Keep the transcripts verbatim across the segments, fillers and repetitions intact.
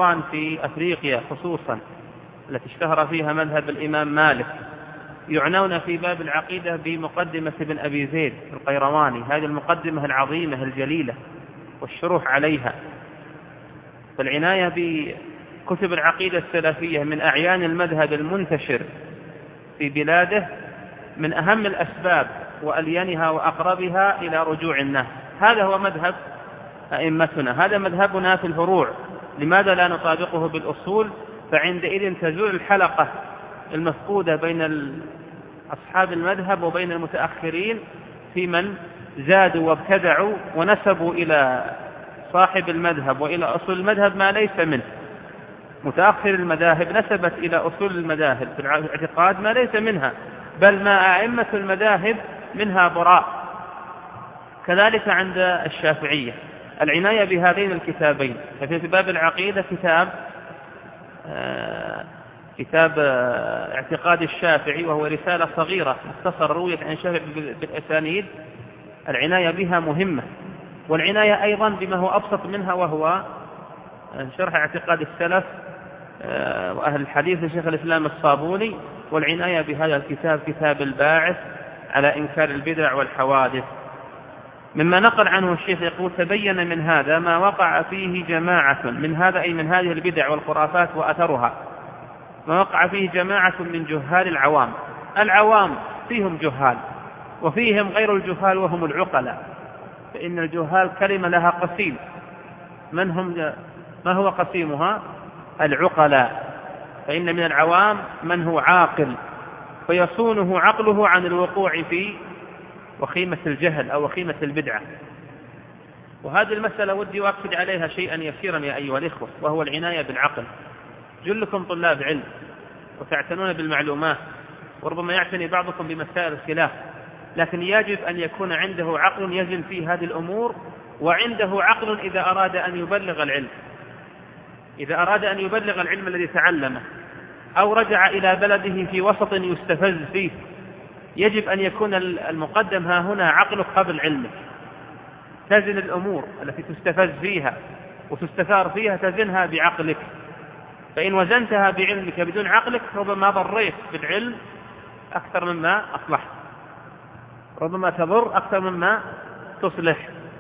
القيروان في أفريقيا خصوصا التي اشتهر فيها مذهب الإمام مالك يعنون في باب العقيدة بمقدمة ابن أبي زيد القيرواني، هذه المقدمة العظيمة الجليلة والشروح عليها. فالعناية بكتب العقيدة السلفية من أعيان المذهب المنتشر في بلاده من أهم الأسباب وألينها وأقربها إلى رجوع الناس. هذا هو مذهب أئمتنا، هذا مذهبنا في الفروع، لماذا لا نطابقه بالأصول؟ فعندئذ تزول الحلقة المفقودة بين أصحاب المذهب وبين المتأخرين في من زادوا وابتدعوا ونسبوا إلى صاحب المذهب وإلى أصول المذهب ما ليس منه. متأخر المذاهب نسبت إلى أصول المذاهب في الاعتقاد ما ليس منها، بل ما أئمة المذاهب منها براء. كذلك عند الشافعية العناية بهذين الكتابين. ففي باب العقيدة كتاب آه كتاب آه اعتقاد الشافعي، وهو رسالة صغيرة مختصرة رويت عن الشافعي بالأسانيد، العناية بها مهمة. والعناية أيضا بما هو أبسط منها، وهو شرح اعتقاد السلف آه وأهل الحديث لشيخ الإسلام الصابوني، والعناية بهذا الكتاب كتاب الباعث على إنكار البدع والحوادث. مما نقل عنه الشيخ يقول: تبين من هذا ما وقع فيه جماعة من هذا أي من هذه البدع والخرافات وأثرها، ما وقع فيه جماعة من جهال العوام. العوام فيهم جهال وفيهم غير الجهال وهم العقلاء، فإن الجهال كلمة لها قسيم. من هم؟ ما هو قسيمها؟ العقلاء. فإن من العوام من هو عاقل فيصونه عقله عن الوقوع في وخيمة الجهل أو وخيمة البدعة. وهذه المسألة ودي أؤكد عليها شيئا يسيرا يا أيها الإخوة، وهو العناية بالعقل. جلكم طلاب علم وتعتنون بالمعلومات، وربما يعتني بعضكم بمسائل الخلاف، لكن يجب أن يكون عنده عقل يزن في هذه الأمور، وعنده عقل إذا أراد أن يبلغ العلم، إذا أراد أن يبلغ العلم الذي تعلمه أو رجع إلى بلده في وسط يستفز فيه، يجب أن يكون المقدم ها هنا عقلك قبل علمك. تزن الأمور التي تستفز فيها وتستثار فيها، تزنها بعقلك. فإن وزنتها بعلمك بدون عقلك ربما ضريت بالعلم أكثر مما أصلحت، ربما تضر أكثر مما تصلح.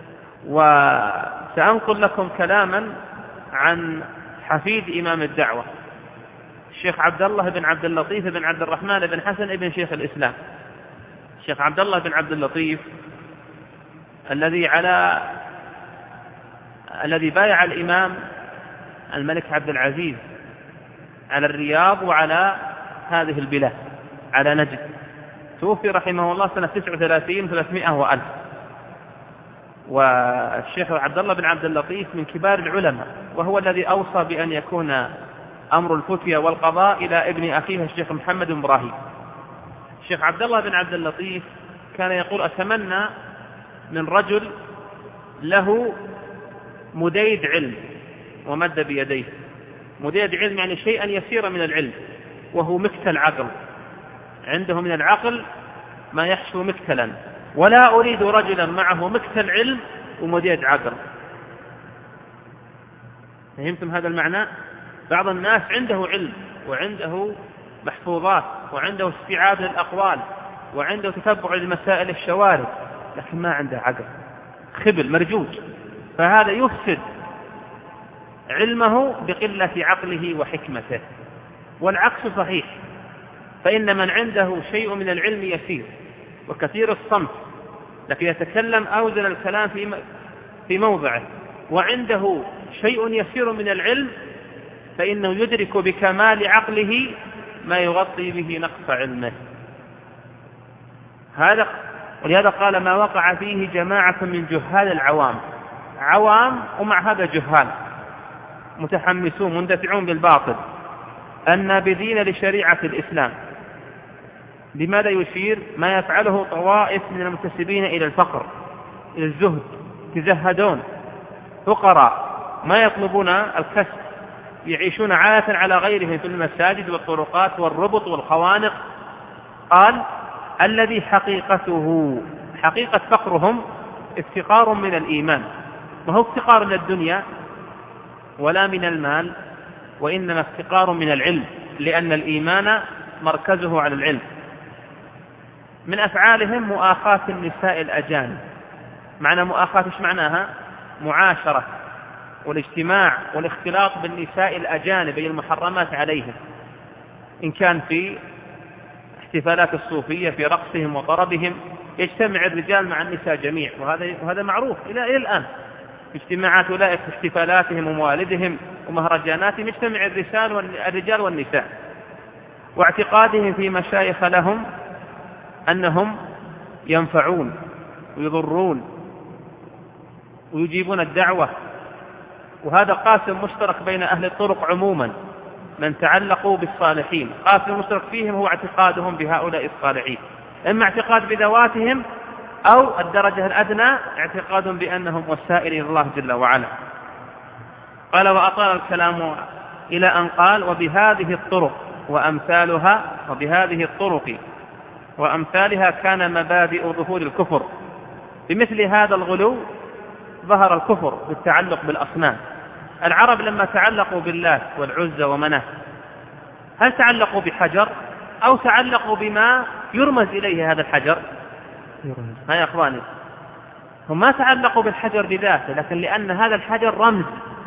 وسأنقل لكم كلاما عن حفيد إمام الدعوة الشيخ عبد الله بن عبد اللطيف بن عبد الرحمن بن حسن بن شيخ الإسلام. الشيخ عبد الله بن عبد اللطيف الذي على الذي بايع الإمام الملك عبد العزيز على الرياض وعلى هذه البلاد، على نجد، توفي رحمه الله سنة تسعة وثلاثين وثلاثمائة وألف. والشيخ عبد الله بن عبد اللطيف من كبار العلماء، وهو الذي أوصى بأن يكون أمر الفتية والقضاء إلى ابن أخيه الشيخ محمد بن إبراهيم. الشيخ عبد الله بن عبد اللطيف كان يقول: أتمنى من رجل له مديد علم، ومد بيديه. مديد علم يعني شيئا يسيرا من العلم، وهو مكتل عقل، عنده من العقل ما يحشو مكتلا. ولا أريد رجلا معه مكتل علم ومديد عقل. فهمتم هذا المعنى؟ بعض الناس عنده علم وعنده محفوظات وعنده استيعاب للأقوال وعنده تتبع لمسائل الشوارع، لكن ما عنده عقل، خبل مرجوج، فهذا يفسد علمه بقلة عقله وحكمته. والعكس صحيح، فإن من عنده شيء من العلم يسير وكثير الصمت، لكن يتكلم أوزن الكلام في في موضعه، وعنده شيء يسير من العلم، فإنه يدرك بكمال عقله ما يغطي به نقص علمه. هذا ولهذا قال: ما وقع فيه جماعة من جهال العوام. عوام ومع هذا جهال متحمسون مندفعون بالباطل، النابذين لشريعة الإسلام. لماذا يشير؟ ما يفعله طوائف من المنتسبين إلى الفقر، إلى الزهد، يتزهدون فقراء، ما يطلبون الكسب، يعيشون عادة على غيرهم في المساجد والطرقات والربط والخوانق. قال: الذي حقيقته حقيقة فقرهم افتقار من الإيمان، ما هو افتقار من الدنيا ولا من المال، وإنما افتقار من العلم، لأن الإيمان مركزه على العلم. من أفعالهم مؤاخاة النساء الأجانب. معنى مؤاخاة إيش معناها؟ معاشرة والاجتماع والاختلاط بالنساء الأجانب أي المحرمات عليهم، إن كان في احتفالات الصوفية في رقصهم وطربهم يجتمع الرجال مع النساء جميع، وهذا وهذا معروف إلى إلى الآن. اجتماعات أولئك في احتفالاتهم وموالدهم ومهرجاناتهم يجتمع الرجال والرجال والنساء. واعتقادهم في مشايخ لهم أنهم ينفعون ويضرون ويجيبون الدعوة، وهذا قاسم مشترك بين أهل الطرق عموما من تعلقوا بالصالحين. قاسم مشترك فيهم هو اعتقادهم بهؤلاء الصالحين، إما اعتقاد بذواتهم أو الدرجة الأدنى اعتقاد بأنهم وسائل إلى الله جل وعلا. قال وأطال الكلام إلى أن قال وبهذه الطرق وأمثالها وبهذه الطرق وأمثالها كان مبادئ ظهور الكفر. بمثل هذا الغلو ظهر الكفر بالتعلق بالأصنام. العرب لما تعلقوا بالله والعزى ومناه هل تعلقوا بحجر أو تعلقوا بما يرمز إليه هذا الحجر؟ ها يا أخواني، هم ما تعلقوا بالحجر بذاته، لكن لأن هذا الحجر رمز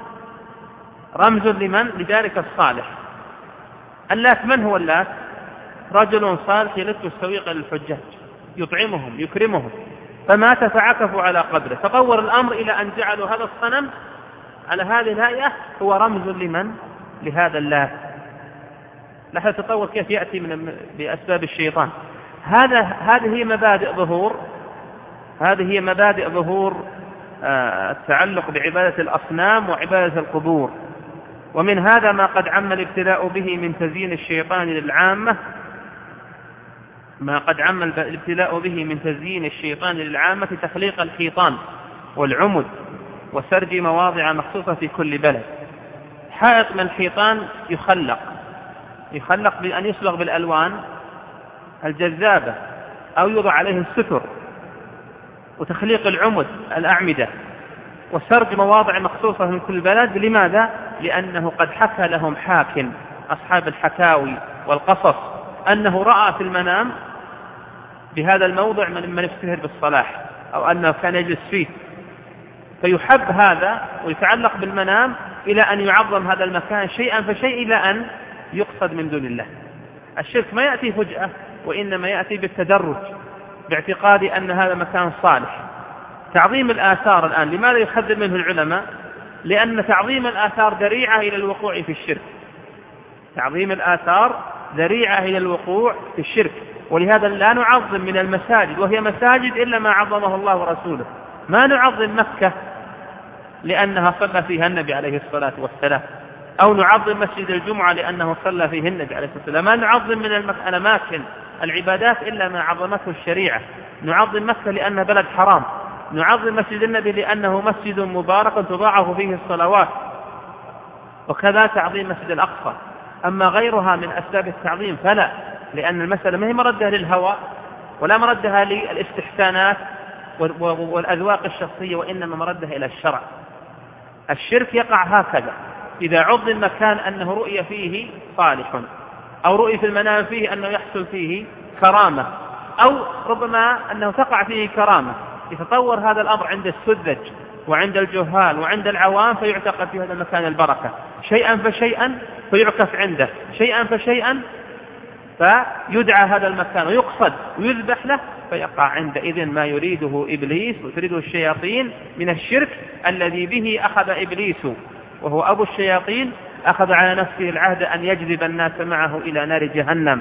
رمز لمن؟ لذلك الصالح. اللات من هو اللات؟ رجل صالح يلت السويق للحجاج يطعمهم يكرمهم، فمات فعكفوا على قبره. تطور الأمر إلى أن جعلوا هذا الصنم على هذه الهيئة هو رمز لمن؟ لهذا اللات. لاحظ التطور كيف يأتي من بأسباب الشيطان. هذا هذه هي مبادئ ظهور هذه هي مبادئ ظهور آه التعلق بعبادة الأصنام وعبادة القبور. ومن هذا ما قد عم الابتلاء به من تزيين الشيطان للعامة ما قد عم الابتلاء به من تزيين الشيطان للعامة تخليق الحيطان والعمد وسرج مواضع مخصوصة في كل بلد. حائط من الحيطان يخلق يخلق بأن يصبغ بالألوان الجذابة أو يوضع عليه الستر، وتخليق العمد الأعمدة وسرج مواضع مخصوصة من كل بلد. لماذا؟ لأنه قد حكى لهم حاكم أصحاب الحكاوي والقصص أنه رأى في المنام بهذا الموضع من من يفتخر بالصلاح أو أنه كان يجلس فيه، فيحب هذا ويتعلق بالمنام إلى أن يعظم هذا المكان شيئا فشيء إلى أن يقصد من دون الله. الشرك ما يأتي فجأة، وإنما يأتي بالتدرج باعتقاد أن هذا مكان صالح. تعظيم الآثار الآن لماذا يخذل منه العلماء؟ لأن تعظيم الآثار ذريعة إلى الوقوع في الشرك. تعظيم الآثار ذريعة إلى الوقوع في الشرك، ولهذا لا نعظم من المساجد وهي مساجد إلا ما عظمه الله ورسوله. ما نعظم مكة لأنها صلى فيها النبي عليه الصلاة والسلام، أو نعظم مسجد الجمعة لأنه صلى فيه النبي عليه الصلاة والسلام. ما نعظم من الأماكن العبادات إلا ما عظمته الشريعة. نعظم مكة لأنها بلد حرام، نعظم مسجد النبي لأنه مسجد مبارك تضاعف فيه الصلوات، وكذا تعظيم مسجد الأقصى. أما غيرها من أسباب التعظيم فلا، لأن المسألة ما هي مردها للهوى ولا مردها للاستحسانات والأذواق الشخصية، وإنما مردها إلى الشرع. الشرك يقع هكذا إذا عظم مكان أنه رؤية فيه صالح، أو رؤية في المنام فيه أنه يحصل فيه كرامة، أو ربما أنه تقع فيه كرامة. يتطور هذا الأمر عند السذج وعند الجهال وعند العوام، فيعتقد في هذا المكان البركة شيئا فشيئا، فيعكف عنده شيئا فشيئا، فيدعى هذا المكان ويقصد ويذبح له، فيقع عندئذ ما يريده إبليس وتريده الشياطين من الشرك الذي به أخذ إبليس وهو أبو الشياطين، أخذ على نفسه العهد أن يجذب الناس معه إلى نار جهنم.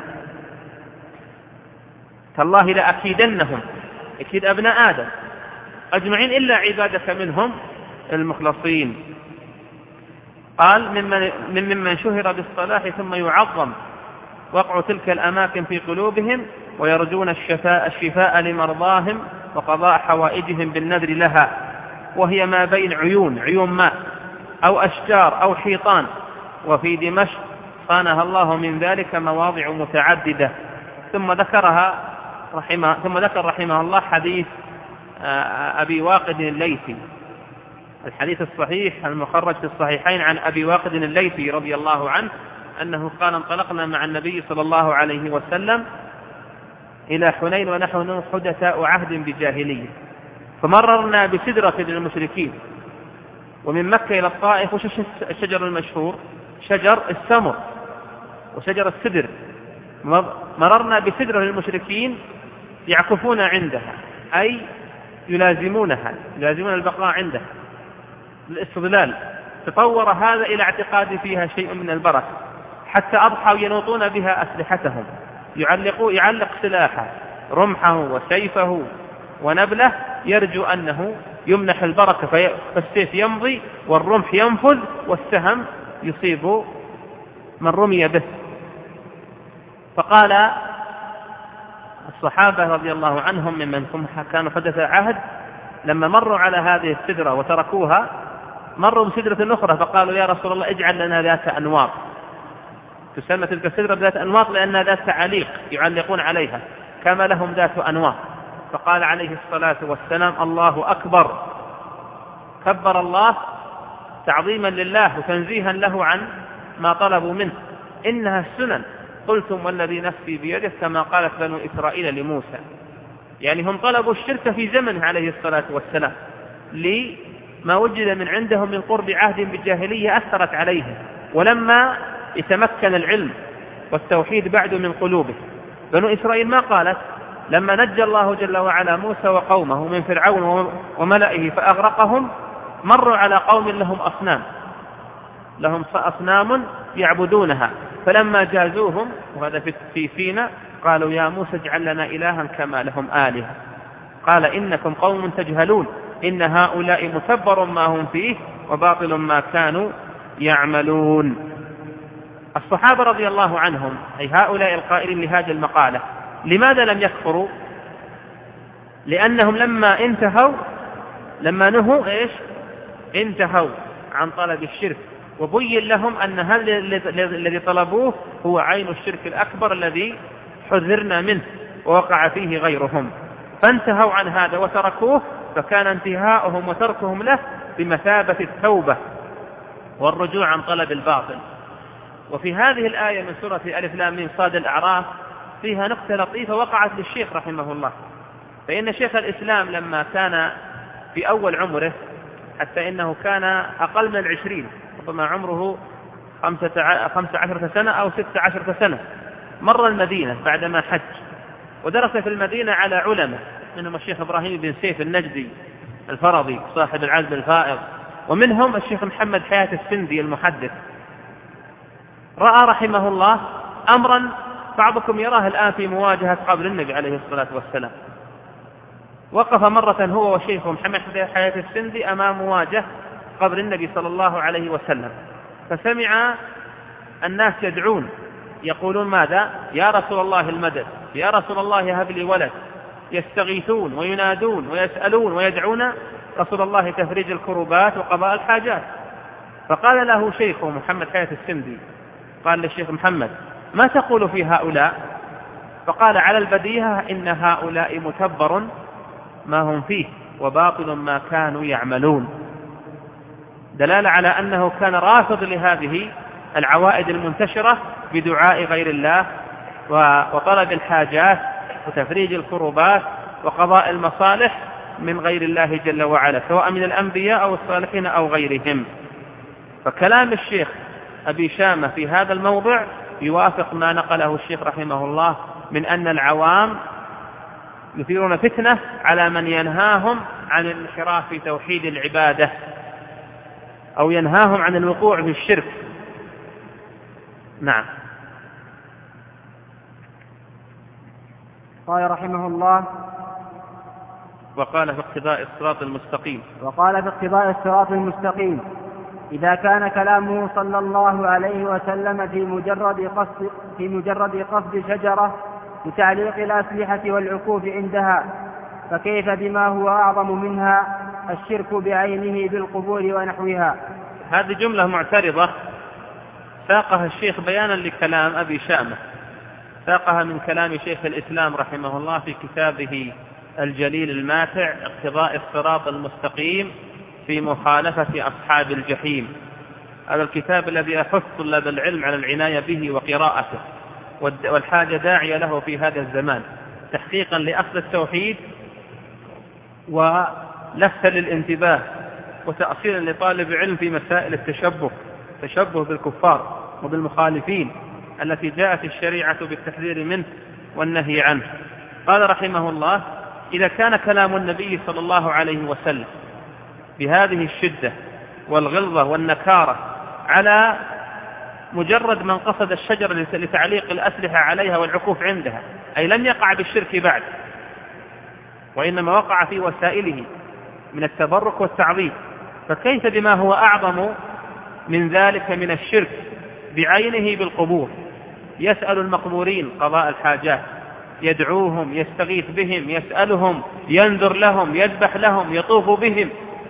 تالله لأكيدنهم، أكيد أبناء آدم أجمعين إلا عبادك منهم المخلصين. قال ممن, ممن شهر بالصلاح ثم يعظم وقع تلك الأماكن في قلوبهم، ويرجون الشفاء, الشفاء لمرضاهم وقضاء حوائجهم بالنذر لها، وهي ما بين عيون عيون ماء أو أشجار أو حيطان. وفي دمشق صانها الله من ذلك مواضع متعددة. ثم ذكرها رحمه ثم ذكر رحمه الله حديث أبي واقد الليثي الحديث الصحيح المخرج في الصحيحين عن أبي واقد الليثي رضي الله عنه أنه قال انطلقنا مع النبي صلى الله عليه وسلم إلى حنين ونحن حدثاء عهد بجاهلية، فمررنا بسدرة للمشركين، ومن مكة إلى الطائف وش الشجر المشهور؟ شجر السمر وشجر السدر. مررنا بسدرة للمشركين يعكفون عندها، أي يلازمونها، يلازمون البقاء عندها للاستظلال. تطور هذا إلى اعتقاد فيها شيء من البركة، حتى أضحوا ينوطون بها أسلحتهم، يعلقوا يعلق سلاحه رمحه وسيفه ونبله، يرجو أنه يمنح البركة، فالسيف يمضي والرمح ينفذ والسهم يصيب من رمي به. فقال الصحابة رضي الله عنهم ممن كانوا حدث عهد لما مروا على هذه السدرة وتركوها، مروا بسدرة أخرى فقالوا يا رسول الله اجعل لنا ذات أنواط. تسمى تلك السدرة ذات أنواط لأنها ذات تعليق يعلقون عليها كما لهم ذات أنواط. فقال عليه الصلاة والسلام الله أكبر، كبر الله تعظيما لله وتنزيها له عن ما طلبوا منه، إنها السنن، قلتم والذي نفسي بيده كما قالت بنو إسرائيل لموسى. يعني هم طلبوا الشرك في زمنه عليه الصلاة والسلام لما وجد من عندهم من قرب عهد بالجاهلية أثرت عليهم، ولما يتمكن العلم والتوحيد بعد من قلوبه. بنو إسرائيل ما قالت لما نجى الله جل وعلا موسى وقومه من فرعون وملئه فأغرقهم، مروا على قوم لهم أصنام، لهم أصنام يعبدونها، فلما جازوهم وهذا في فينا قالوا يا موسى اجعل لنا إلها كما لهم آلهة، قال إنكم قوم تجهلون إن هؤلاء متبر ما هم فيه وباطل ما كانوا يعملون. الصحابة رضي الله عنهم أي هؤلاء القائلين لهذه المقالة لماذا لم يكفروا؟ لأنهم لما انتهوا لما نهوا إيش؟ انتهوا عن طلب الشرك، وبين لهم أن هذا الذي طلبوه هو عين الشرك الأكبر الذي حذرنا منه ووقع فيه غيرهم، فانتهوا عن هذا وتركوه، فكان انتهاؤهم وتركهم له بمثابة التوبة والرجوع عن طلب الباطل. وفي هذه الآية من سورة ألف لام ميم صاد الأعراف فيها نقطة لطيفة وقعت للشيخ رحمه الله، فإن شيخ الإسلام لما كان في أول عمره، حتى إنه كان أقل من العشرين، ربما عمره خمسة عشرة سنة أو ستة عشرة سنة، مر المدينة بعدما حج ودرس في المدينة على علماء، منهم الشيخ إبراهيم بن سيف النجدي الفرضي صاحب العزم الفائض، ومنهم الشيخ محمد حياة السندي المحدث. رأى رحمه الله أمرا بعضكم يراه الآن في مواجهة قبر النبي عليه الصلاة والسلام. وقف مرة هو وشيخه محمد حياة السندي أمام مواجهة قبر النبي صلى الله عليه وسلم، فسمع الناس يدعون يقولون ماذا؟ يا رسول الله المدد، يا رسول الله هب لي ولد، يستغيثون وينادون ويسألون ويدعون رسول الله تفريج الكربات وقضاء الحاجات. فقال له شيخه محمد حياة السندي، قال للشيخ محمد ما تقول في هؤلاء؟ فقال على البديهة إن هؤلاء متبر ما هم فيه وباطل ما كانوا يعملون، دلالة على أنه كان رافض لهذه العوائد المنتشرة بدعاء غير الله وطلب الحاجات وتفريج الكربات وقضاء المصالح من غير الله جل وعلا، سواء من الأنبياء أو الصالحين أو غيرهم. فكلام الشيخ أبي شامة في هذا الموضع يوافق ما نقله الشيخ رحمه الله من أن العوام يثيرون فتنة على من ينهاهم عن الانحراف في توحيد العبادة أو ينهاهم عن الوقوع في الشرك. نعم. قال رحمه الله وقال في اقتضاء الصراط المستقيم وقال في اقتضاء الصراط المستقيم إذا كان كلامه صلى الله عليه وسلم في مجرد قصد في مجرد قصد شجرة لتعليق الأسلحة والعكوف عندها، فكيف بما هو أعظم منها الشرك بعينه بالقبور ونحوها؟ هذه جملة معترضة ساقها الشيخ بيانا لكلام أبي شامة، ساقها من كلام شيخ الإسلام رحمه الله في كتابه الجليل الماتع اقتضاء الصراط المستقيم في مخالفة أصحاب الجحيم. هذا الكتاب الذي أحث طلاب العلم على العناية به وقراءته، والحاجة داعية له في هذا الزمان، تحقيقا لأصل التوحيد ولفتا للانتباه وتأصيلا لطالب علم في مسائل التشبه تشبه بالكفار وبالمخالفين التي جاءت الشريعة بالتحذير منه والنهي عنه. قال رحمه الله: إذا كان كلام النبي صلى الله عليه وسلم بهذه الشدة والغلظة والنكارة على مجرد من قصد الشجرة لتعليق الأسلحة عليها والعكوف عندها، أي لم يقع بالشرك بعد، وإنما وقع في وسائله من التبرك والتعظيم، فكيف بما هو أعظم من ذلك من الشرك بعينه بالقبور؟ يسأل المقبورين قضاء الحاجات، يدعوهم، يستغيث بهم، يسألهم، ينذر لهم، يذبح لهم، يطوف بهم،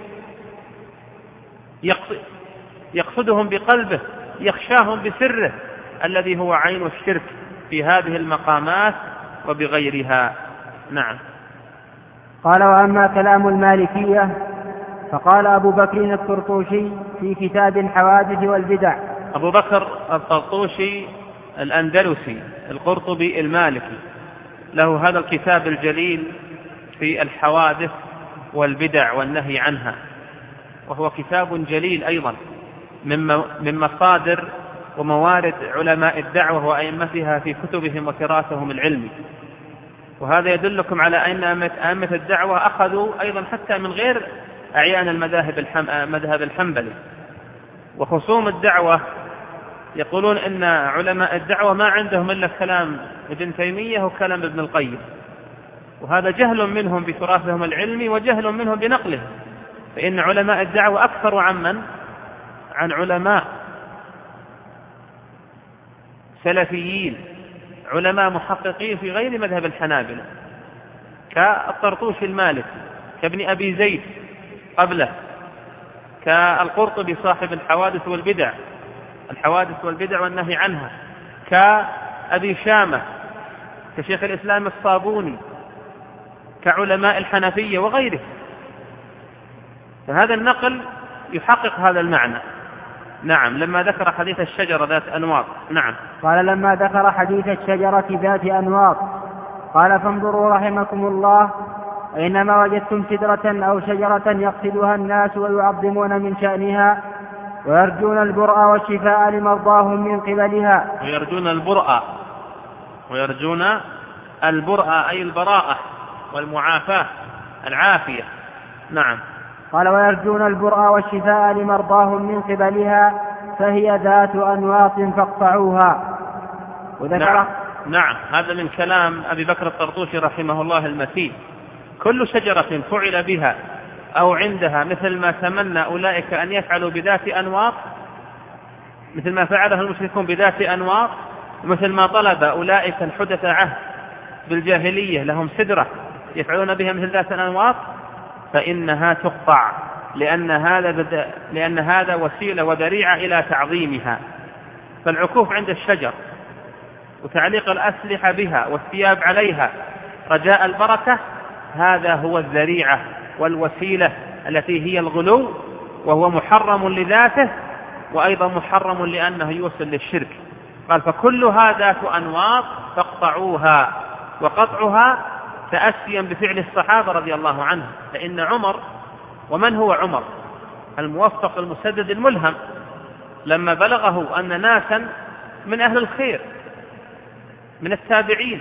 يقصدهم بقلبه، يخشاهم بسره الذي هو عين الشرك في هذه المقامات وبغيرها. نعم. قال: وأما كلام المالكية فقال أبو بكر الطرطوشي في كتاب الحوادث والبدع. أبو بكر الطرطوشي الأندلسي القرطبي المالكي له هذا الكتاب الجليل في الحوادث والبدع والنهي عنها، وهو كتاب جليل أيضا من مصادر وموارد علماء الدعوة وأئمتها في كتبهم وتراثهم العلمي. وهذا يدلكم على أن أئمة الدعوة أخذوا أيضا حتى من غير أعيان المذاهب المذهب الحنبلي. وخصوم الدعوة يقولون إن علماء الدعوة ما عندهم إلا كلام ابن تيمية وكلام ابن القيم، وهذا جهل منهم بتراثهم العلمي وجهل منهم بنقله، فإن علماء الدعوة أكثر عن من؟ عن علماء سلفيين، علماء محققين في غير مذهب الحنابلة كالطرطوشي المالكي، كابن أبي زيد قبله، كالقرطبي صاحب الحوادث والبدع الحوادث والبدع والنهي عنها، كأبي شامة، كشيخ الإسلام الصابوني، كعلماء الحنفية وغيره. فهذا النقل يحقق هذا المعنى. نعم. لما ذكر حديث الشجرة ذات أنواط. نعم. قال: لما ذكر حديث الشجرة ذات أنواط قال: فانظروا رحمكم الله، أينما وجدتم سدرة أو شجرة يقصدها الناس ويعظمون من شأنها ويرجون البرء والشفاء لمرضاهم من قبلها. ويرجون البرء ويرجون البرء أي البراءة والمعافاة العافية. نعم. قال: ويرجون البرء والشفاء لمرضاهم من قبلها فهي ذات أنواط فاقطعوها. وذكر نعم. نعم. هذا من كلام أبي بكر الطرطوشي رحمه الله المتين. كل شجرة فعل بها أو عندها مثل ما تمنى أولئك أن يفعلوا بذات أنواط، مثل ما فعله المشركون بذات أنواط، ومثل ما طلب أولئك الحدث عهد بالجاهلية لهم سدرة يفعلون بها مثل ذات الأنواط، فإنها تقطع، لأن هذا لأن هذا وسيلة وذريعة إلى تعظيمها. فالعكوف عند الشجر وتعليق الأسلحة بها والثياب عليها رجاء البركة، هذا هو الذريعة والوسيلة التي هي الغلو، وهو محرم لذاته وأيضا محرم لأنه يوصل للشرك. قال: فكلها ذات أنواط فاقطعوها. وقطعها تأسيا بفعل الصحابة رضي الله عنهم، فإن عمر، ومن هو عمر؟ الموفق المسدد الملهم، لما بلغه أن ناسا من أهل الخير من التابعين،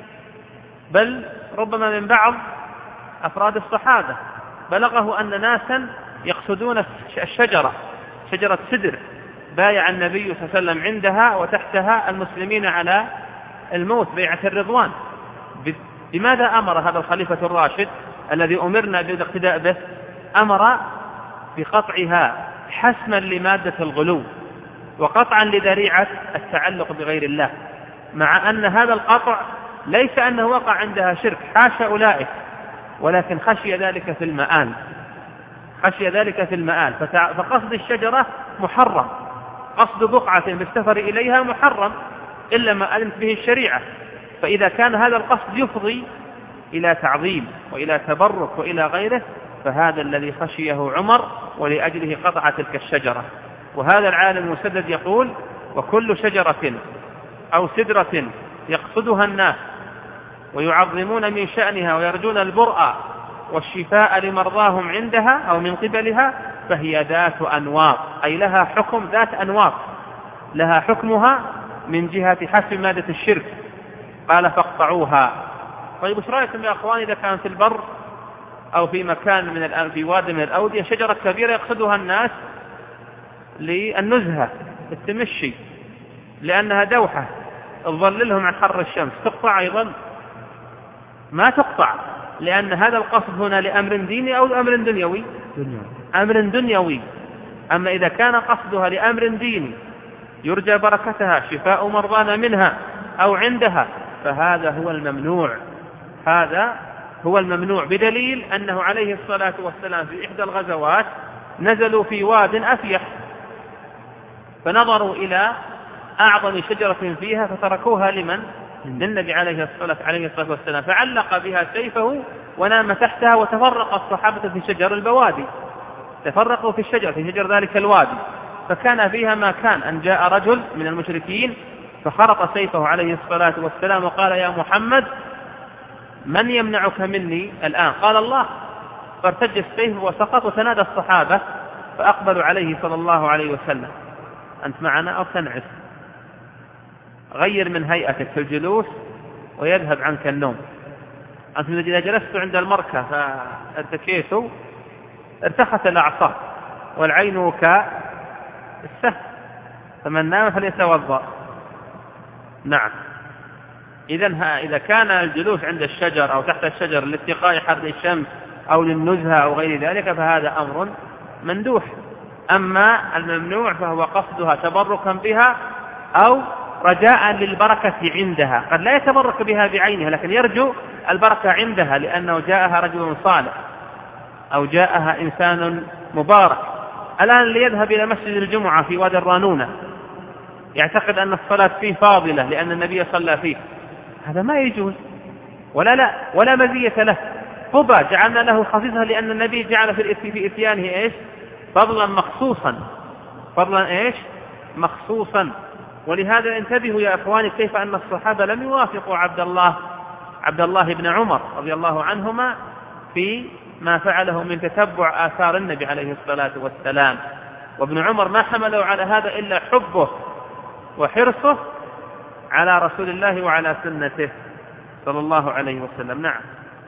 بل ربما من بعض أفراد الصحابة، بلغه أن ناسا يقصدون الشجرة شجرة سدر بايع النبي صلى الله عليه وسلم عندها وتحتها المسلمين على الموت بيعة الرضوان. بماذا أمر هذا الخليفة الراشد الذي أمرنا بالاقتداء به؟ أمر بقطعها حسما لمادة الغلو وقطعا لذريعة التعلق بغير الله، مع أن هذا القطع ليس أنه وقع عندها شرك، حاشا أولئك، ولكن خشي ذلك في المآل خشي ذلك في المآل فقصد الشجرة محرم، قصد بقعة بالسفر إليها محرم إلا ما أذنت به الشريعة. فإذا كان هذا القصد يفضي إلى تعظيم وإلى تبرك وإلى غيره، فهذا الذي خشيه عمر ولأجله قطع تلك الشجرة. وهذا العالم المسدد يقول: وكل شجرة أو سدرة يقصدها الناس ويعظمون من شأنها ويرجون البرء والشفاء لمرضاهم عندها أو من قبلها فهي ذات أنواط، أي لها حكم ذات أنواط، لها حكمها من جهة حسب مادة الشرك. قال: فاقطعوها. طيب ايش رأيكم يا أخواني إذا كان في البر أو في مكان من في واد من الأودية شجرة كبيرة يقصدها الناس للنزهة التمشي لأنها دوحة تظللهم عن حر الشمس، تقطع أيضا؟ ما تقطع، لأن هذا القصد هنا لأمر ديني أو أمر دنيوي؟ أمر دنيوي. أما إذا كان قصدها لأمر ديني يرجى بركتها شفاء مرضانا منها أو عندها فهذا هو الممنوع، هذا هو الممنوع، بدليل أنه عليه الصلاة والسلام في إحدى الغزوات نزلوا في واد أفيح فنظروا إلى أعظم شجرة فيها فتركوها لمن؟ للنبي عليه الصلاة والسلام، فعلق بها سيفه ونام تحتها وتفرق الصحابة في شجر البوادي، تفرقوا في الشجر في شجر ذلك الوادي، فكان فيها ما كان أن جاء رجل من المشركين فخرط سيفه عليه الصلاة والسلام وقال: يا محمد من يمنعك مني الآن؟ قال: الله. فارتج السيف وسقط وتنادى الصحابة فأقبلوا عليه صلى الله عليه وسلم: أنت معنا أو تنعس؟ غير من هيئتك في الجلوس ويذهب عنك النوم. أنت إذا جلست عند المركة فارتكيت ارتخت الأعصاب والعين كالسهم، فمن نام فليتوضأ. نعم. إذن إذا كان الجلوس عند الشجر أو تحت الشجر لاتقاء حر الشمس أو للنزهة أو غير ذلك فهذا أمر مندوح. أما الممنوع فهو قصدها تبركا بها أو رجاء للبركة عندها، قد لا يتبرك بها بعينها لكن يرجو البركة عندها لأنه جاءها رجل صالح أو جاءها إنسان مبارك. الآن ليذهب إلى مسجد الجمعة في وادي الرانونة يعتقد أن الصلاة فيه فاضلة لأن النبي صلى فيه، هذا ما يجوز ولا لا ولا مزية له. قبى جعلنا له خصيصة لأن النبي جعل في إتيانه إيش؟ فضلا مخصوصا، فضلا إيش؟ مخصوصا. ولهذا انتبهوا يا أخواني كيف أن الصحابة لم يوافقوا عبد الله عبد الله بن عمر رضي الله عنهما في ما فعله من تتبع آثار النبي عليه الصلاة والسلام. وابن عمر ما حمله على هذا إلا حبه وحرصه على رسول الله وعلى سنته صلى الله عليه وسلم. نعم.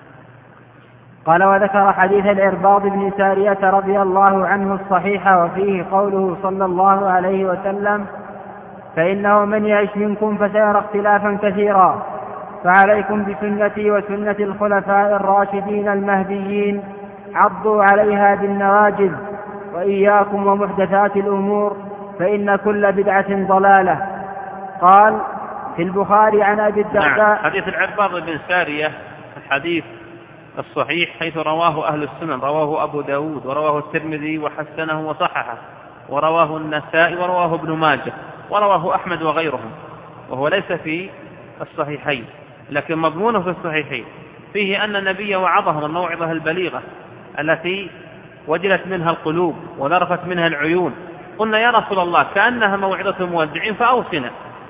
قال: وذكر حديث العرباض بن سارية رضي الله عنه الصحيح وفيه قوله صلى الله عليه وسلم: فإنه من يعش منكم فسيرى اختلافا كثيرا، فعليكم بسنتي وسنة الخلفاء الراشدين المهديين، عضوا عليها بالنواجذ، وإياكم ومحدثات الأمور فإن كل بدعة ضلالة. قال في البخاري عن أبي الدرداء. نعم. حديث العرباض بن سارية الحديث الصحيح حيث رواه أهل السنن، رواه أبو داود ورواه الترمذي وحسنه وصححه ورواه النسائي ورواه ابن ماجه ورواه أحمد وغيرهم، وهو ليس في الصحيحين لكن مضمونه في الصحيحين، فيه أن النبي وعظهم الموعظة البليغة التي وجلت منها القلوب وذرفت منها العيون. قلنا: يا رسول الله كأنها موعظة مودع فأوصنا.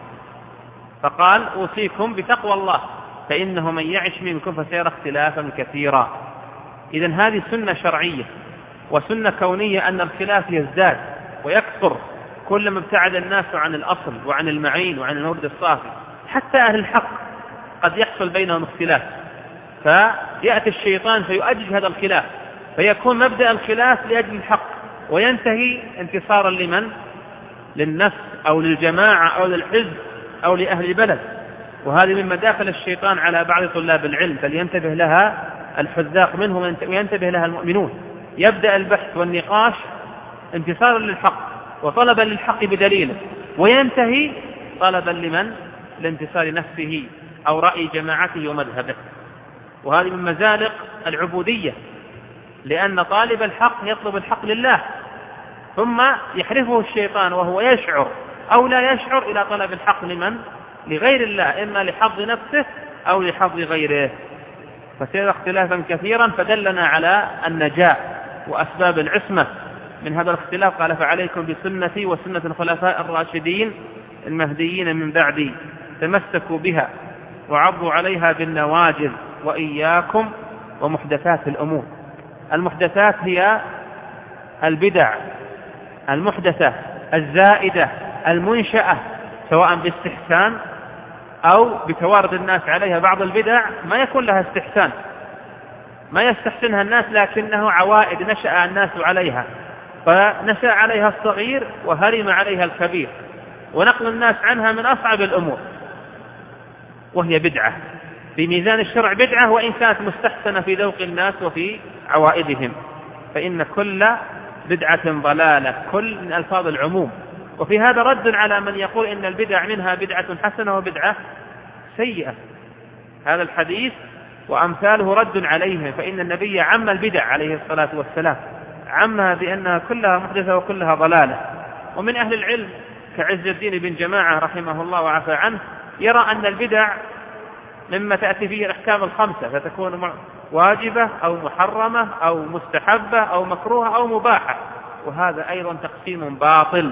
فقال: أوصيكم بتقوى الله فإنه من يعش منكم فسيرى اختلافا كثيرا. إذن هذه سنة شرعية وسنة كونية أن الخلاف يزداد ويكثر كلما ابتعد الناس عن الأصل وعن المعين وعن المورد الصافي. حتى أهل الحق قد يحصل بينهم اختلاف فيأتي الشيطان فيؤجج هذا الخلاف فيكون مبدأ الخلاف لأجل الحق وينتهي انتصارا لمن؟ للنفس أو للجماعة أو للحزب أو لأهل البلد. وهذه من مداخل الشيطان على بعض طلاب العلم، فلينتبه لها الحذاق منهم وينتبه لها المؤمنون. يبدأ البحث والنقاش انتصارا للحق وطلبا للحق بدليله، وينتهي طلبا لمن؟ لانتصار نفسه أو رأي جماعته ومذهبه. وهذه من مزالق العبودية، لأن طالب الحق يطلب الحق لله ثم يحرفه الشيطان وهو يشعر أو لا يشعر إلى طلب الحق لمن؟ لغير الله، إما لحظ نفسه أو لحظ غيره. فسير اختلافا كثيرا فدلنا على النجاة وأسباب العصمة من هذا الاختلاف. قال فعليكم بسنتي وسنة الخلفاء الراشدين المهديين من بعدي تمسكوا بها وعضوا عليها بالنواجذ وإياكم ومحدثات الأمور. المحدثات هي البدع المحدثة الزائدة المنشأة سواء باستحسان أو بتوارد الناس عليها. بعض البدع ما يكون لها استحسان، ما يستحسنها الناس، لكنه عوائد نشأ الناس عليها، فنشأ عليها الصغير وهرم عليها الكبير، ونقل الناس عنها من أصعب الأمور، وهي بدعة بميزان الشرع بدعة، وإن كانت مستحسنة في ذوق الناس وفي عوائدهم، فإن كل بدعة ضلالة، كل من ألفاظ العموم. وفي هذا رد على من يقول إن البدع منها بدعة حسنة وبدعة سيئة. هذا الحديث وأمثاله رد عليهم، فإن النبي عم البدع عليه الصلاة والسلام، عمها بأنها كلها محدثة وكلها ضلالة. ومن أهل العلم كعز الدين بن جماعة رحمه الله وعفى عنه يرى أن البدع مما تأتي فيه الأحكام الخمسة، فتكون واجبة أو محرمة أو مستحبة أو مكروهة أو مباحة، وهذا أيضا تقسيم باطل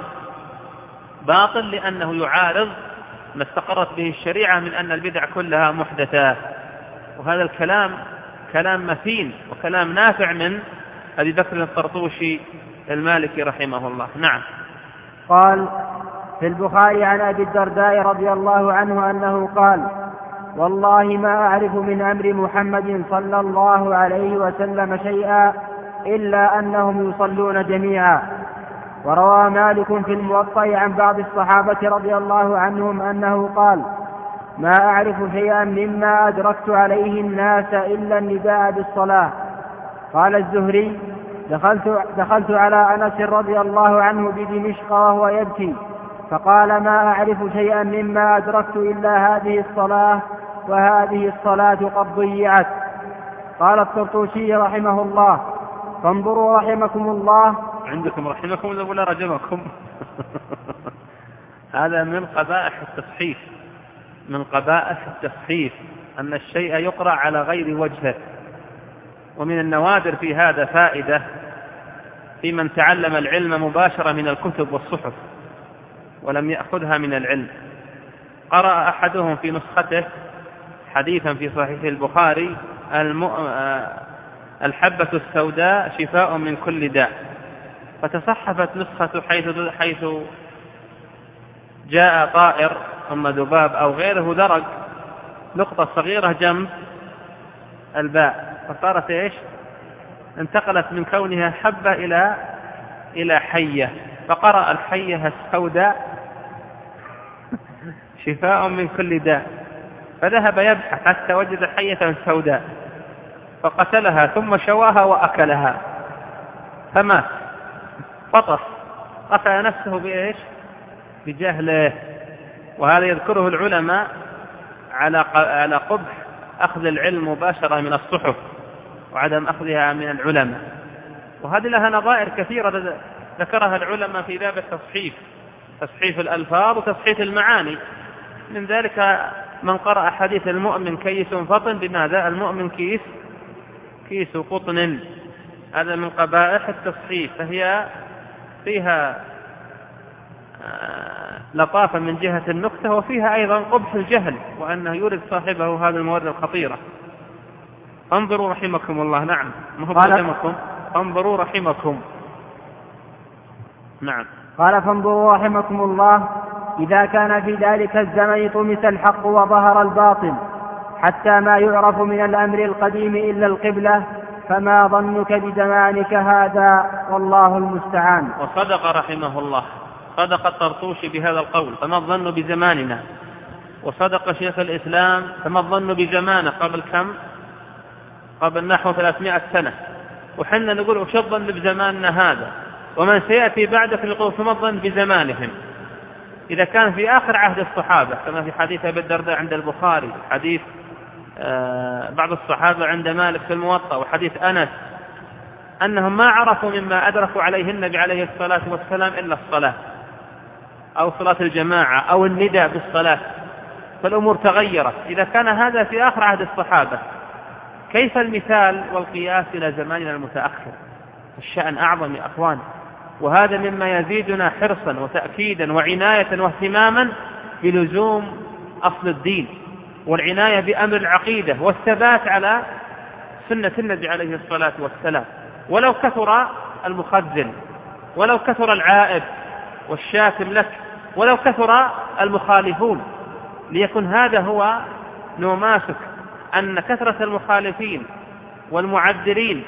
باطل لأنه يعارض ما استقرت به الشريعة من أن البدع كلها محدثات. وهذا الكلام كلام متين وكلام نافع من أبي بكر الطرطوشي المالكي رحمه الله. نعم. قال في البخاري عن أبي الدرداء رضي الله عنه أنه قال: والله ما أعرف من أمر محمد صلى الله عليه وسلم شيئا إلا أنهم يصلون جميعا. وروى مالك في الموطأ عن بعض الصحابة رضي الله عنهم أنه قال: ما أعرف شيئا مما أدركت عليه الناس إلا النداء بالصلاة. قال الزهري: دخلت, دخلت على أنس رضي الله عنه بدمشق وهو يبكي، فقال: ما أعرف شيئا مما أدركت إلا هذه الصلاة، وهذه الصلاة قد ضيعت. قال الطرطوشي رحمه الله: فانظروا رحمكم الله. عندكم رحمكم الله ولا رجمكم؟ هذا من قبائح التصحيف، من قبائح التصحيف أن الشيء يقرأ على غير وجهه. ومن النوادر في هذا فائدة في من تعلم العلم مباشرة من الكتب والصحف ولم يأخذها من العلم. قرأ أحدهم في نسخته حديثا في صحيح البخاري: الحبة السوداء شفاء من كل داء، فتصحفت نسخة حيث, حيث جاء طائر ثم ذباب أو غيره درج نقطة صغيرة جنب الباء، فصارت إيش؟ انتقلت من كونها حبة إلى إلى حية، فقرأ الحية السوداء شفاء من كل داء، فذهب يبحث حتى وجد حية سوداء فقتلها ثم شواها وأكلها فمات، فطس، قتل نفسه بإيش؟ بجهله. وهذا يذكره العلماء على على قبح أخذ العلم مباشرة من الصحف وعدم أخذها من العلماء. وهذه لها نظائر كثيرة ذكرها العلماء في باب التصحيف، تصحيف الألفاظ وتصحيف المعاني. من ذلك من قرأ حديث المؤمن كيس فطن، بماذا؟ المؤمن كيس كيس قطن. هذا من قبائح التصحيف، فهي فيها لطافة من جهة النكتة، وفيها أيضا قبح الجهل وأنه يورد صاحبه هذه المواد الخطيرة. انظروا رحمكم الله. نعم، ما هو رحمكم، انظروا رحمكم. نعم. قال: فانظروا رحمكم الله، إذا كان في ذلك الزمن طمس الحق وظهر الباطل حتى ما يعرف من الأمر القديم إلا القبلة، فما ظنك بزمانك هذا؟ والله المستعان. وصدق رحمه الله، صدق الطرطوشي بهذا القول: فما الظن بزماننا. وصدق شيخ الإسلام: فما الظن بزمانه قبل كم؟ قبل نحو ثلاثمائة سنة. وحنا نقول وش الظن بزماننا هذا؟ ومن سيأتي بعدك يقول فما الظن بزمانهم. إذا كان في آخر عهد الصحابة كما في حديث أبي الدرداء عند البخاري، حديث آه بعض الصحابة عند مالك في الموطأ، وحديث أنس أنهم ما عرفوا مما أدركوا عليه النبي عليه الصلاة والسلام إلا الصلاة أو صلاة الجماعة أو النداء بالصلاة، فالأمور تغيرت. إذا كان هذا في آخر عهد الصحابة، كيف المثال والقياس إلى زماننا المتأخر؟ الشأن أعظم يا أخوان، وهذا مما يزيدنا حرصا وتأكيدا وعناية واهتماما بلزوم أصل الدين والعناية بأمر العقيدة والثبات على سنة النبي عليه الصلاة والسلام. ولو كثر المخزن، ولو كثر العائب والشاتم لك، ولو كثر المخالفون، ليكن هذا هو نوماسك، أن كثرة المخالفين والمعذرين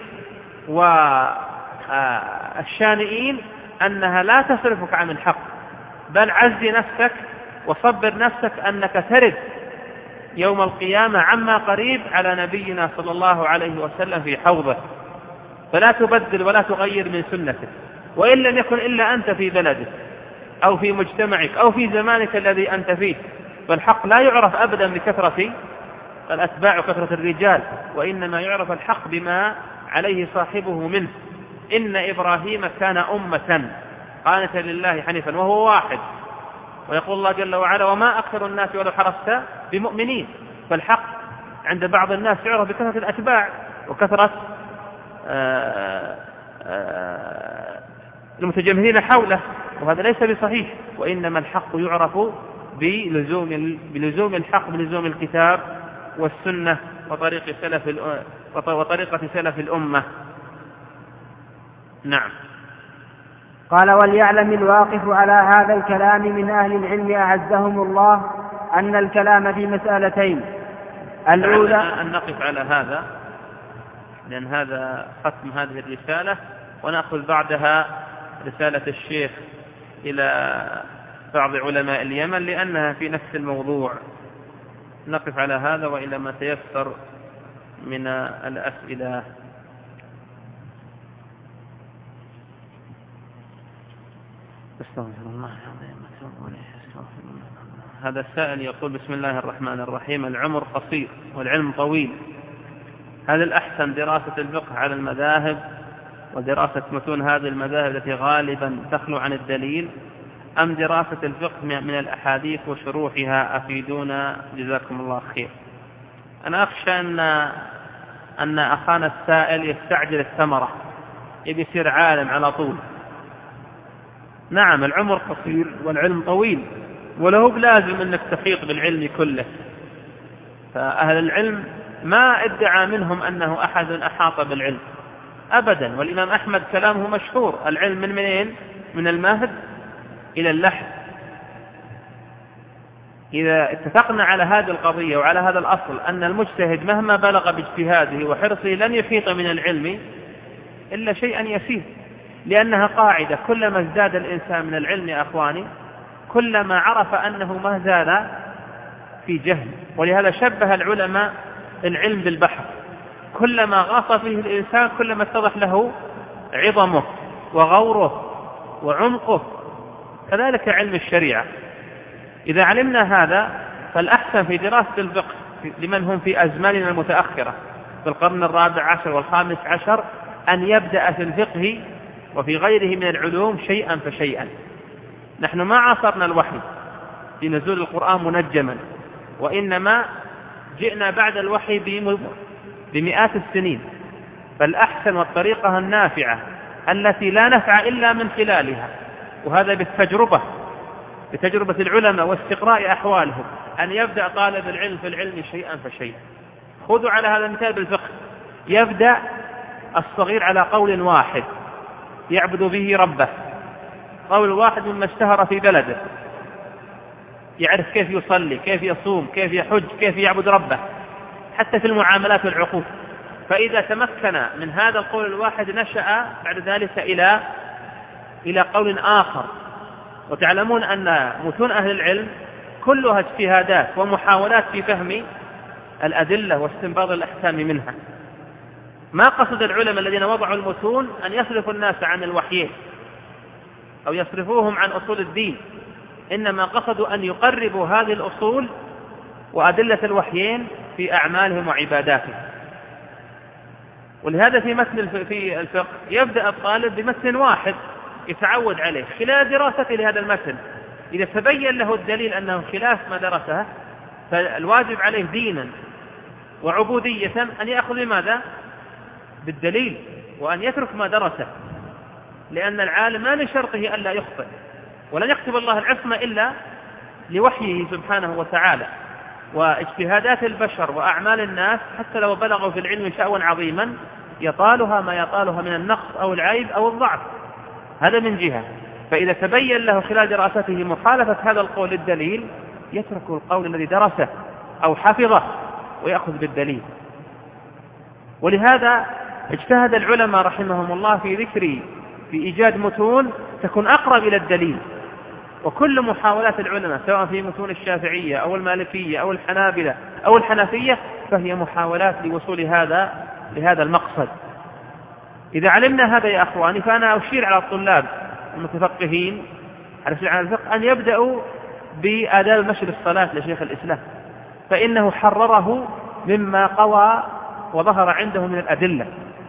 والشانئين أنها لا تصرفك عن الحق، بل عز نفسك وصبر نفسك أنك ترد يوم القيامة عما قريب على نبينا صلى الله عليه وسلم في حوضه، فلا تبدل ولا تغير من سنته. وإن لم يكن إلا أنت في بلدك أو في مجتمعك أو في زمانك الذي أنت فيه، فالحق لا يعرف أبدا بكثرة الأتباع وكثرة الرجال، وإنما يعرف الحق بما عليه صاحبه منه. إن إبراهيم كان أمة قانتا لله حنيفا وهو واحد، ويقول الله جل وعلا وما أكثر الناس ولو حرصت بمؤمنين. فالحق عند بعض الناس يعرف بكثرة الأتباع وكثرة آآ آآ المتجمهرين حوله، وهذا ليس بصحيح، وإنما الحق يعرف بلزوم بلزوم الحق بلزوم الكتاب والسنة وطريق سلف وطريقة سلف الأمة. نعم. قال وليعلم الواقف على هذا الكلام من أهل العلم أعزهم الله أن الكلام في مسألتين. الأولى أن نقف على هذا، لأن هذا ختم هذه الرسالة، ونأخذ بعدها رسالة الشيخ إلى بعض علماء اليمن لأنها في نفس الموضوع. نقف على هذا وإلى ما تيسر من الأسئلة. استغفر الله العظيم. هذا السائل يقول بسم الله الرحمن الرحيم: العمر قصير والعلم طويل، هل الأحسن دراسة الفقه على المذاهب ودراسة متون هذه المذاهب التي غالبا تخلو عن الدليل، أم دراسة الفقه من الأحاديث وشروحها؟ أفيدونا جزاكم الله خير. أنا أخشى أن أن أخانا السائل يستعجل الثمرة، يبي يصير عالم على طول. نعم، العمر قصير والعلم طويل، وله بلازم أنك تحيط بالعلم كله. فأهل العلم ما ادعى منهم أنه أحد أحاط بالعلم أبدا، والإمام أحمد كلامه مشهور: العلم من منين؟ من المهد إلى اللحد. إذا اتفقنا على هذه القضية وعلى هذا الأصل أن المجتهد مهما بلغ باجتهاده وحرصه لن يحيط من العلم إلا شيئا يسير، لأنها قاعدة: كلما ازداد الإنسان من العلم يا أخواني كلما عرف أنه ما زال في جهل. ولهذا شبه العلماء العلم بالبحر، كلما غاص فيه الإنسان كلما اتضح له عظمه وغوره وعمقه. كذلك علم الشريعة، إذا علمنا هذا فالأحسن في دراسة الفقه لمن هم في أزماننا المتأخرة في القرن الرابع عشر والخامس عشر أن يبدأ في الفقه وفي غيره من العلوم شيئا فشيئا. نحن ما عاصرنا الوحي في نزول القرآن منجما، وإنما جئنا بعد الوحي بمئات السنين. فالأحسن والطريقة النافعة التي لا نفع إلا من خلالها، وهذا بالتجربة بتجربة العلماء واستقراء أحوالهم، أن يبدأ طالب العلم في العلم شيئا فشيئا. خذوا على هذا المثال بالفقه: يبدأ الصغير على قول واحد يعبد به ربه، قول واحد مما اشتهر في بلده، يعرف كيف يصلي، كيف يصوم، كيف يحج، كيف يعبد ربه، حتى في المعاملات والعقود. فإذا تمكن من هذا القول الواحد نشأ بعد ذلك إلى إلى قول آخر. وتعلمون أن متون أهل العلم كلها اجتهادات ومحاولات في فهم الأدلة واستنباط الأحكام منها. ما قصد العلماء الذين وضعوا المتون أن يصرفوا الناس عن الوحيين أو يصرفوهم عن أصول الدين، إنما قصدوا أن يقربوا هذه الأصول وأدلة الوحيين في أعمالهم وعباداتهم. ولهذا في متن في الفقه يبدأ الطالب بمتن واحد يتعود عليه خلال دراسته لهذا المتن. إذا تبين له الدليل أنه خلاف ما درسه فالواجب عليه دينا وعبودية أن يأخذ بماذا؟ بالدليل، وأن يترك ما درسه، لأن العالم ما من شرطه ألا يخطئ، ولن يكتب الله العصمة إلا لوحيه سبحانه وتعالى. واجتهادات البشر وأعمال الناس حتى لو بلغوا في العلم شأوا عظيما يطالها ما يطالها من النقص أو العيب أو الضعف، هذا من جهة. فإذا تبين له خلال دراسته مخالفة هذا القول للدليل يترك القول الذي درسه أو حفظه ويأخذ بالدليل. ولهذا اجتهد العلماء رحمهم الله في ذكر في إيجاد متون تكون أقرب إلى الدليل. وكل محاولات العلماء سواء في متون الشافعية أو المالكية أو الحنابلة أو الحنفية فهي محاولات لوصول هذا لهذا المقصد. إذا علمنا هذا يا أخواني فأنا أشير على الطلاب المتفقهين على شيء عن الفقه أن يبدأوا بآداب المشي للصلاة لشيخ الإسلام، فإنه حرره مما قوى وظهر عنده من الأدلة.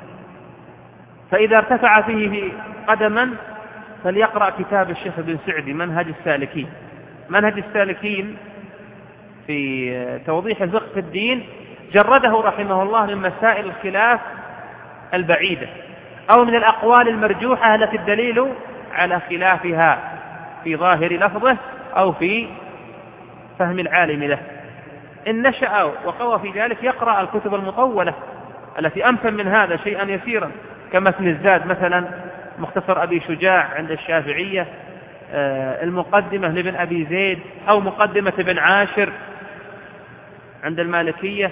فإذا ارتفع فيه قدما فليقرأ كتاب الشيخ ابن سعدي منهج السالكين. منهج السالكين في توضيح الفقه في الدين جرده رحمه الله من مسائل الخلاف البعيدة أو من الأقوال المرجوحة التي الدليل على خلافها في ظاهر لفظه أو في فهم العالم له. إن نشأ وقوى في ذلك يقرأ الكتب المطولة التي أمثل من هذا شيئا يسيرا كمثل الزاد مثلا، مختصر أبي شجاع عند الشافعية، المقدمة لابن أبي زيد، أو مقدمة ابن عاشر عند المالكية،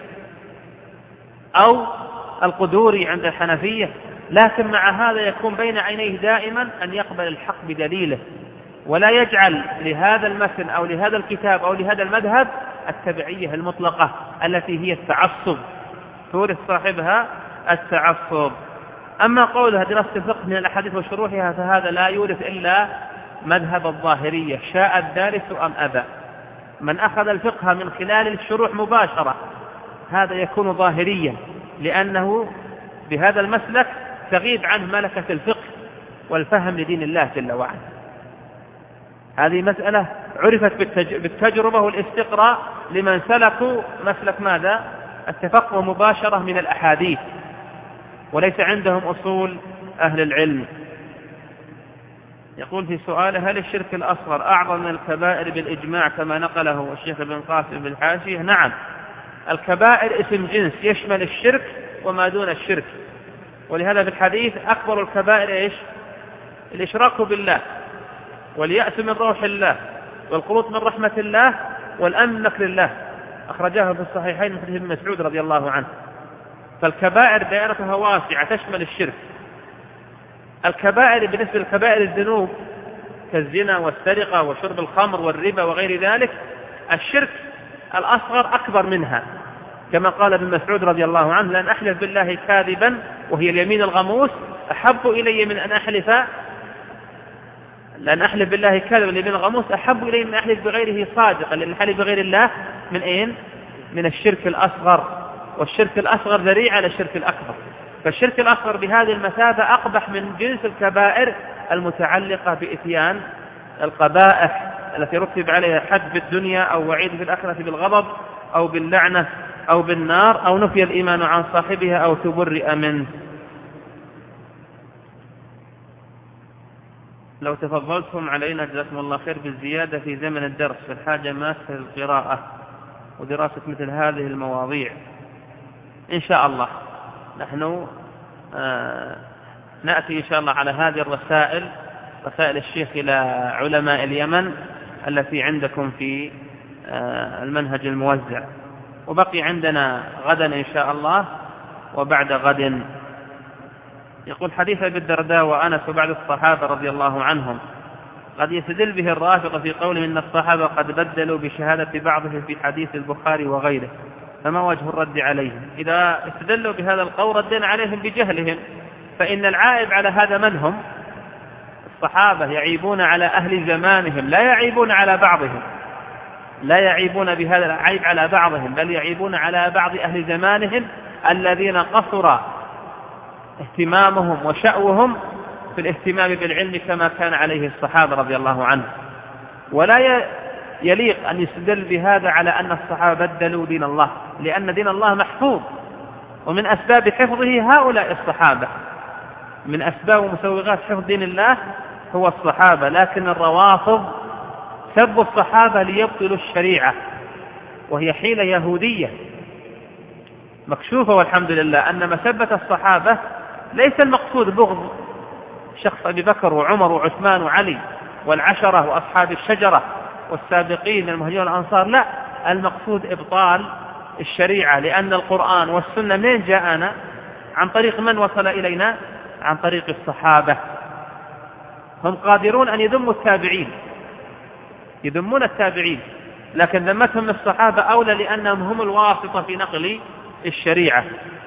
أو القدوري عند الحنفية. لكن مع هذا يكون بين عينيه دائما أن يقبل الحق بدليله، ولا يجعل لهذا المتن أو لهذا الكتاب أو لهذا المذهب التبعية المطلقة التي هي التعصب، تورث صاحبها التعصب. أما قولها دراسة الفقه من الأحاديث وشروحها فهذا لا يورث إلا مذهب الظاهرية شاء الدارس أم أبى. من أخذ الفقه من خلال الشروح مباشرة هذا يكون ظاهريا، لأنه بهذا المسلك تغيب عنه ملكة الفقه والفهم لدين الله جل وعلا. هذه مسألة عرفت بالتجربة والاستقراء لمن سلكوا مسلك ماذا؟ التفقه مباشرة من الأحاديث، وليس عندهم أصول أهل العلم. يقول في سؤاله: هل الشرك الأصغر أعظم من الكبائر بالإجماع كما نقله الشيخ ابن قاسم بالحاشية؟ نعم، الكبائر اسم جنس يشمل الشرك وما دون الشرك، ولهذا في الحديث أكبر الكبائر إيش؟ الإشراك بالله، واليأس من روح الله، والقنوط من رحمة الله، والأمن من مكر الله، أخرجاه في الصحيحين من حديث ابن مسعود رضي الله عنه. فالكبائر دائرتها واسعة تشمل الشرك. الكبائر بالنسبة لكبائر الذنوب كالزنا والسرقة وشرب الخمر والربا وغير ذلك، الشرك الأصغر أكبر منها، كما قال ابن مسعود رضي الله عنه: لأن أحلف بالله كاذبا وهي اليمين الغموس أحب إلي من أن أحلف لأن أحلف بالله كاذبا واليمين الغموس أحب إلي من أن أحلف بغيره صادقا، لأن الحلف بغير الله من أين؟ من الشرك الأصغر، والشرك الأصغر ذريعة للشرك الأكبر. فالشرك الأصغر بهذه المثابة أقبح من جنس الكبائر المتعلقة بإتيان القبائح التي رتب عليها حد في الدنيا أو وعيد في الآخرة بالغضب أو باللعنة أو بالنار أو نفي الإيمان عن صاحبها أو تبرئ منه. لو تفضلتم علينا جزاكم الله خير بالزيادة في زمن الدرس في الحاجة ماسة القراءة ودراسة مثل هذه المواضيع إن شاء الله. نحن آه نأتي إن شاء الله على هذه الرسائل، رسائل الشيخ إلى علماء اليمن التي عندكم في آه المنهج الموزع، وبقي عندنا غدا إن شاء الله وبعد غد. يقول: حديث أبي الدرداء وأنس وبعد الصحابة رضي الله عنهم قد يستدل به الرافضة في قولهم إن الصحابة قد بدلوا بشهادة بعضهم في حديث البخاري وغيره، فما وجه الرد عليهم؟ إذا استدلوا بهذا القول ردنا عليهم بجهلهم، فإن العائب على هذا من هم؟ الصحابة يعيبون على أهل زمانهم، لا يعيبون على بعضهم، لا يعيبون بهذا العيب على بعضهم، بل يعيبون على بعض أهل زمانهم الذين قصر اهتمامهم وشأوهم في الاهتمام بالعلم كما كان عليه الصحابة رضي الله عنهم. ولا يليق أن يستدل بهذا على أن الصحابة بدلوا دين الله، لأن دين الله محفوظ، ومن أسباب حفظه هؤلاء الصحابة، من أسباب ومسوغات حفظ دين الله هو الصحابة. لكن الروافض سبوا الصحابة ليبطلوا الشريعة، وهي حيلة يهودية مكشوفة، والحمد لله أن مسبة الصحابة ليس المقصود بغض شخص أبي بكر وعمر وعثمان وعلي والعشرة وأصحاب الشجرة والسابقين المهاجرين والأنصار، لا، المقصود إبطال الشريعة، لأن القرآن والسنة من جاءنا؟ عن طريق من وصل إلينا؟ عن طريق الصحابة. هم قادرون أن يذموا التابعين، يذمون التابعين، لكن ذمتهم الصحابة أولى، لأنهم هم الواسطة في نقل الشريعة.